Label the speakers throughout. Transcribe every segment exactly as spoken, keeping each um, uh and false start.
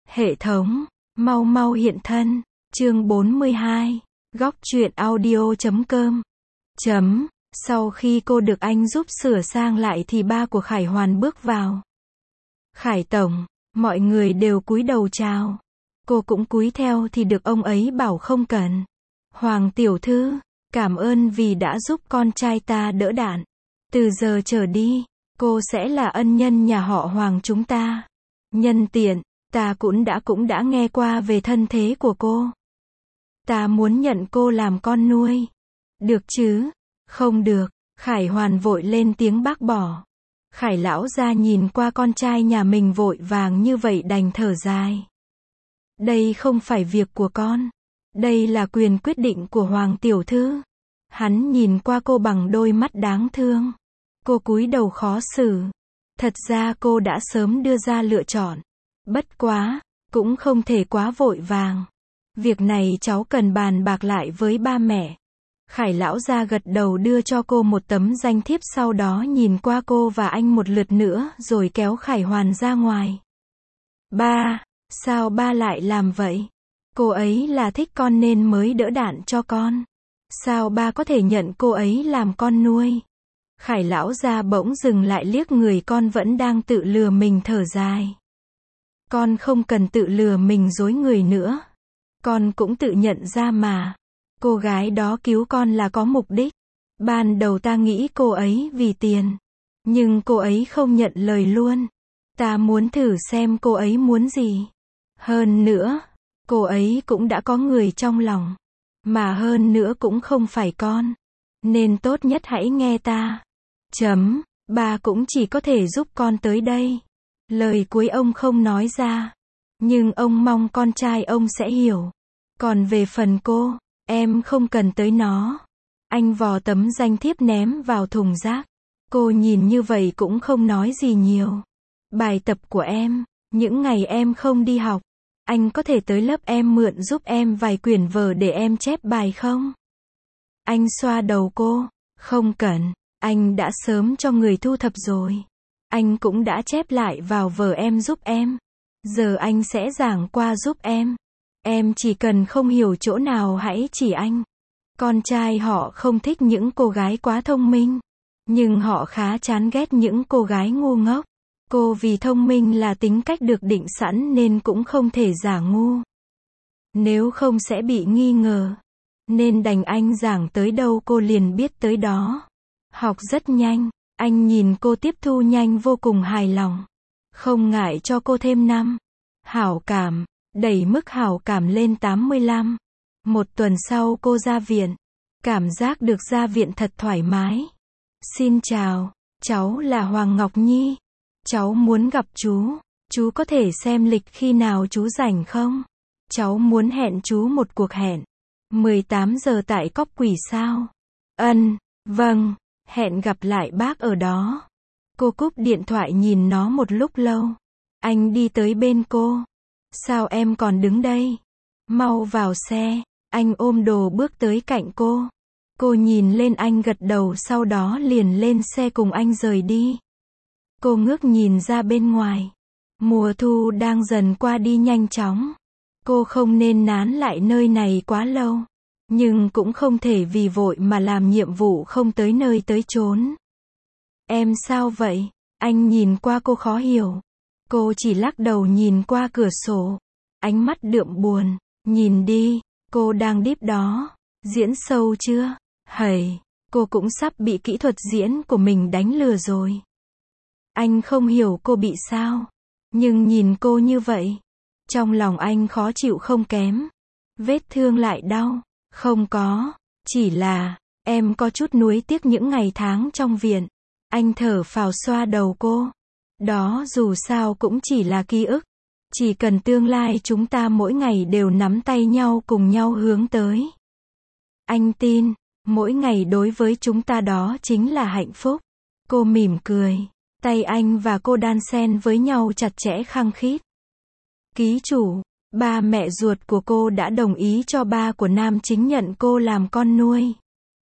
Speaker 1: Hệ thống, mau mau hiện thân. Chương bốn mươi hai. Góc truyện audio chấm com. Chấm. Sau khi cô được anh giúp sửa sang lại thì ba của Khải Hoàn bước vào. Khải tổng, mọi người đều cúi đầu chào. Cô cũng cúi theo thì được ông ấy bảo không cần. Hoàng tiểu thư, cảm ơn vì đã giúp con trai ta đỡ đạn. Từ giờ trở đi, cô sẽ là ân nhân nhà họ Hoàng chúng ta. Nhân tiện, ta cũng đã cũng đã nghe qua về thân thế của cô. Ta muốn nhận cô làm con nuôi. Được chứ? Không được. Khải Hoàn vội lên tiếng bác bỏ. Khải lão gia nhìn qua con trai nhà mình vội vàng như vậy đành thở dài. Đây không phải việc của con. Đây là quyền quyết định của Hoàng tiểu thư. Hắn nhìn qua cô bằng đôi mắt đáng thương. Cô cúi đầu khó xử. Thật ra cô đã sớm đưa ra lựa chọn. Bất quá, cũng không thể quá vội vàng. Việc này cháu cần bàn bạc lại với ba mẹ. Khải lão gia gật đầu đưa cho cô một tấm danh thiếp, sau đó nhìn qua cô và anh một lượt nữa rồi kéo Khải Hoàn ra ngoài. Ba, sao ba lại làm vậy? Cô ấy là thích con nên mới đỡ đạn cho con. Sao ba có thể nhận cô ấy làm con nuôi? Khải lão gia bỗng dừng lại liếc người con vẫn đang tự lừa mình thở dài. Con không cần tự lừa mình dối người nữa. Con cũng tự nhận ra mà. Cô gái đó cứu con là có mục đích. Ban đầu ta nghĩ cô ấy vì tiền. Nhưng cô ấy không nhận lời luôn. Ta muốn thử xem cô ấy muốn gì. Hơn nữa, cô ấy cũng đã có người trong lòng. Mà hơn nữa cũng không phải con. Nên tốt nhất hãy nghe ta. Chấm, ba cũng chỉ có thể giúp con tới đây. Lời cuối ông không nói ra. Nhưng ông mong con trai ông sẽ hiểu. Còn về phần cô, em không cần tới nó. Anh vò tấm danh thiếp ném vào thùng rác. Cô nhìn như vậy cũng không nói gì nhiều. Bài tập của em, những ngày em không đi học, anh có thể tới lớp em mượn giúp em vài quyển vở để em chép bài không? Anh xoa đầu cô, không cần, anh đã sớm cho người thu thập rồi. Anh cũng đã chép lại vào vở em giúp em. Giờ anh sẽ giảng qua giúp em. Em chỉ cần không hiểu chỗ nào hãy chỉ anh. Con trai họ không thích những cô gái quá thông minh. Nhưng họ khá chán ghét những cô gái ngu ngốc. Cô vì thông minh là tính cách được định sẵn nên cũng không thể giả ngu. Nếu không sẽ bị nghi ngờ. Nên đành anh giảng tới đâu cô liền biết tới đó. Học rất nhanh. Anh nhìn cô tiếp thu nhanh vô cùng hài lòng. Không ngại cho cô thêm năm. Hảo cảm. Đẩy mức hảo cảm lên tám mươi lăm. Một tuần sau cô ra viện. Cảm giác được ra viện thật thoải mái. Xin chào, cháu là Hoàng Ngọc Nhi. Cháu muốn gặp chú. Chú có thể xem lịch khi nào chú rảnh không? Cháu muốn hẹn chú một cuộc hẹn. mười tám giờ tại Cóc Quỷ sao? Ân, vâng, hẹn gặp lại bác ở đó. Cô cúp điện thoại nhìn nó một lúc lâu. Anh đi tới bên cô. Sao em còn đứng đây? Mau vào xe. Anh ôm đồ bước tới cạnh cô. Cô nhìn lên anh gật đầu, sau đó liền lên xe cùng anh rời đi. Cô ngước nhìn ra bên ngoài. Mùa thu đang dần qua đi nhanh chóng. Cô không nên nán lại nơi này quá lâu. Nhưng cũng không thể vì vội mà làm nhiệm vụ không tới nơi tới chốn. Em sao vậy? Anh nhìn qua cô khó hiểu. Cô chỉ lắc đầu nhìn qua cửa sổ. Ánh mắt đượm buồn. Nhìn đi, cô đang deep đó. Diễn sâu chưa? Hầy, cô cũng sắp bị kỹ thuật diễn của mình đánh lừa rồi. Anh không hiểu cô bị sao. Nhưng nhìn cô như vậy, trong lòng anh khó chịu không kém. Vết thương lại đau. Không có, chỉ là, em có chút nuối tiếc những ngày tháng trong viện. Anh thở phào xoa đầu cô. Đó dù sao cũng chỉ là ký ức. Chỉ cần tương lai chúng ta mỗi ngày đều nắm tay nhau cùng nhau hướng tới. Anh tin, mỗi ngày đối với chúng ta đó chính là hạnh phúc. Cô mỉm cười. Tay anh và cô đan xen với nhau chặt chẽ khăng khít. Ký chủ, ba mẹ ruột của cô đã đồng ý cho ba của nam chính nhận cô làm con nuôi.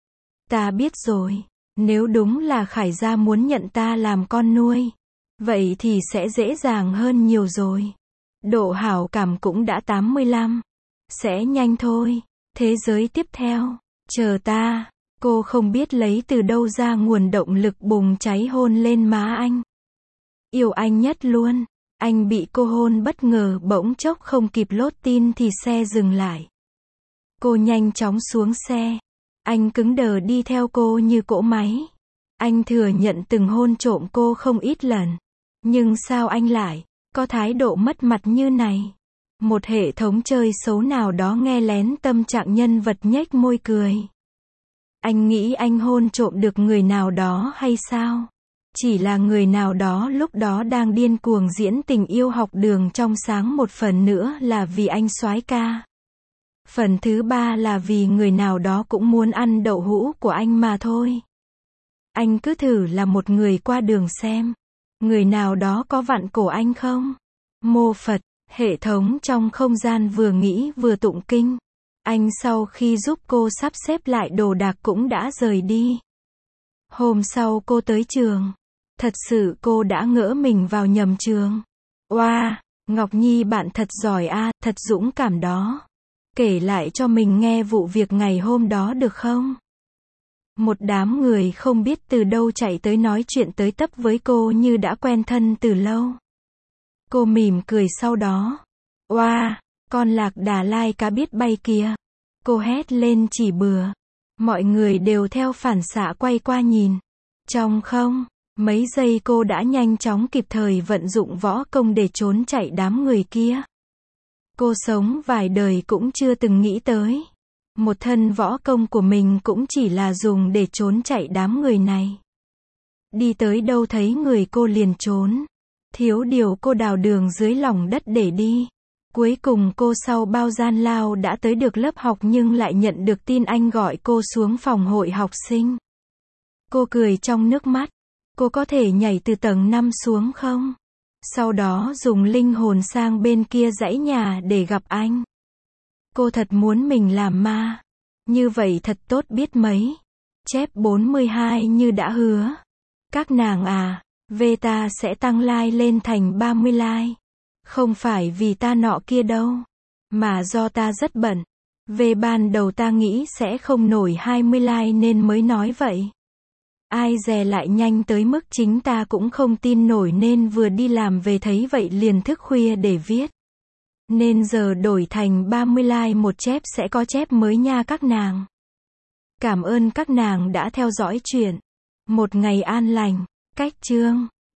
Speaker 1: Ta biết rồi, nếu đúng là Khải gia muốn nhận ta làm con nuôi, vậy thì sẽ dễ dàng hơn nhiều rồi. Độ hảo cảm cũng đã tám mươi lăm. Sẽ nhanh thôi. Thế giới tiếp theo. Chờ ta. Cô không biết lấy từ đâu ra nguồn động lực bùng cháy hôn lên má anh. Yêu anh nhất luôn. Anh bị cô hôn bất ngờ, bỗng chốc không kịp lốt tin thì xe dừng lại. Cô nhanh chóng xuống xe. Anh cứng đờ đi theo cô như cỗ máy. Anh thừa nhận từng hôn trộm cô không ít lần. Nhưng sao anh lại có thái độ mất mặt như này? Một hệ thống chơi xấu nào đó nghe lén tâm trạng nhân vật nhếch môi cười. Anh nghĩ anh hôn trộm được người nào đó hay sao? Chỉ là người nào đó lúc đó đang điên cuồng diễn tình yêu học đường trong sáng, một phần nữa là vì anh soái ca. Phần thứ ba là vì người nào đó cũng muốn ăn đậu hũ của anh mà thôi. Anh cứ thử là một người qua đường xem. Người nào đó có vặn cổ anh không? Mô Phật, hệ thống trong không gian vừa nghĩ vừa tụng kinh. Anh sau khi giúp cô sắp xếp lại đồ đạc cũng đã rời đi. Hôm sau cô tới trường. Thật sự cô đã ngỡ mình vào nhầm trường. Oa, wow, Ngọc Nhi bạn thật giỏi a, à, thật dũng cảm đó. Kể lại cho mình nghe vụ việc ngày hôm đó được không? Một đám người không biết từ đâu chạy tới nói chuyện tới tấp với cô như đã quen thân từ lâu. Cô mỉm cười sau đó. Oa, wow, con lạc đà lai cá biết bay kìa. Cô hét lên chỉ bừa. Mọi người đều theo phản xạ quay qua nhìn. Trong không mấy giây cô đã nhanh chóng kịp thời vận dụng võ công để trốn chạy đám người kia. Cô sống vài đời cũng chưa từng nghĩ tới. Một thân võ công của mình cũng chỉ là dùng để trốn chạy đám người này. Đi tới đâu thấy người cô liền trốn. Thiếu điều cô đào đường dưới lòng đất để đi. Cuối cùng cô sau bao gian lao đã tới được lớp học nhưng lại nhận được tin anh gọi cô xuống phòng hội học sinh. Cô cười trong nước mắt. Cô có thể nhảy từ tầng năm xuống không? Sau đó dùng linh hồn sang bên kia dãy nhà để gặp anh. Cô thật muốn mình làm ma. Như vậy thật tốt biết mấy. Chép bốn mươi hai như đã hứa. Các nàng à, về ta sẽ tăng like lên thành ba mươi like. Không phải vì ta nọ kia đâu. Mà do ta rất bận. Về ban đầu ta nghĩ sẽ không nổi hai mươi like nên mới nói vậy. Ai dè lại nhanh tới mức chính ta cũng không tin nổi nên vừa đi làm về thấy vậy liền thức khuya để viết. Nên giờ đổi thành ba mươi like một chép sẽ có chép mới nha các nàng. Cảm ơn các nàng đã theo dõi chuyện. Một ngày an lành. Cách chương